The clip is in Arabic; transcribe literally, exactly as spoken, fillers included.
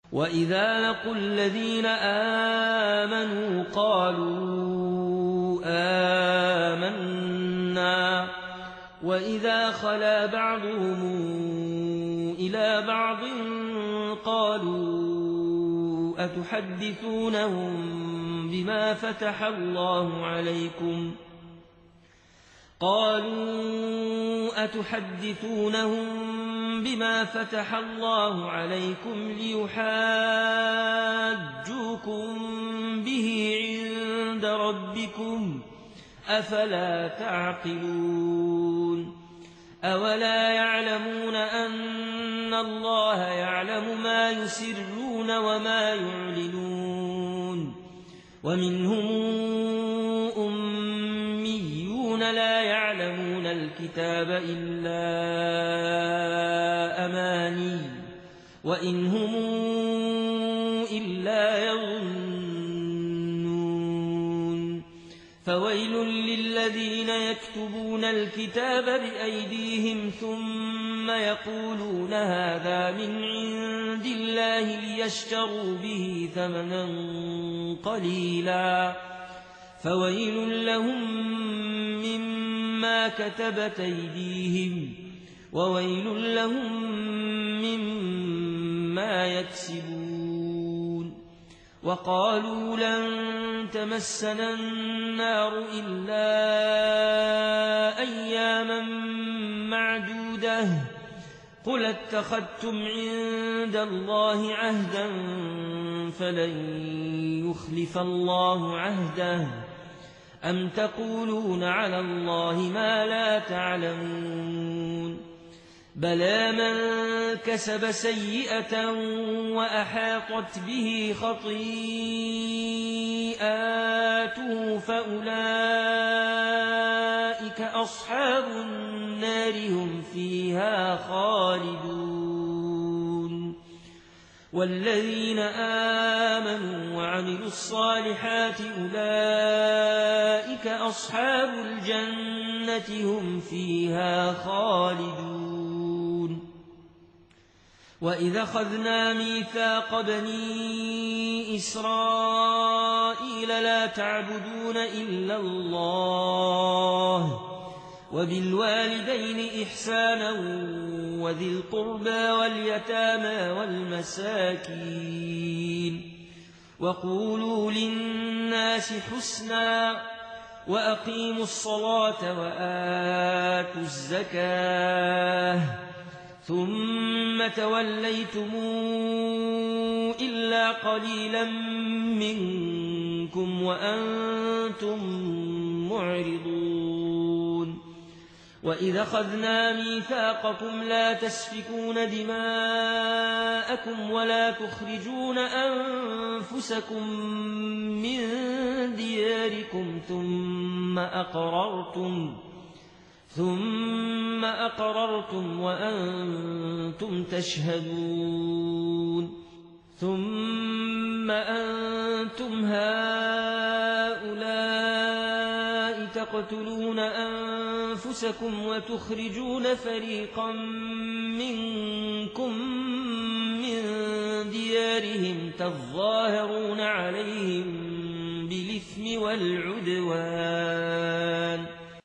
وإذا لقوا الذين آمنوا قالوا آمنا وإذا خلا بعضهم إلى بعض قالوا أتحدثونهم بما فتح الله عليكم قالوا أتحدثونهم بما فتح الله عليكم ليحاجوكم به عند ربكم أفلا تعقلون أولا يعلمون أن الله يعلم ما يسرون وما يعلنون ومنهم أميون لا يعلمون الكتاب إلا أماني وإن هم إلا يظنون فويل للذين يكتبون الكتاب بأيديهم ثم يقولون هذا من عند الله ليشتروا به ثمنا قليلا فويل لهم مما كتبت أيديهم وويل لهم مما يكسبون وقالوا لن تمسنا النار إلا أياما معدودة قل اتخذتم عند الله عهدا فلن يخلف الله عهده أم تقولون على الله ما لا تعلمون بلى من كسب سيئة وأحاطت به خطيئاته فأولئك أصحاب النار هم فيها خالدون والذين آمنوا وعملوا الصالحات أولئك أصحاب الجنة هم فيها خالدون وإذا أخذنا ميثاق بني إسرائيل لا تعبدون إلا الله وبالوالدين إحسانا وذي القربى واليتامى والمساكين وقولوا للناس حسنا وأقيموا الصلاة وآتوا الزكاة ثم توليتم إلا قليلا منكم وأنتم معرضون وإذا أخذنا ميثاقكم لا تسفكون دماءكم ولا تخرجون أنفسكم من دياركم ثم أقررتم ثم أقررتم وأنتم تشهدون ثم أنتم هؤلاء تقتلون أنفسكم وتخرجون فريقا منكم من ديارهم تظاهرون عليهم بالإثم والعدوان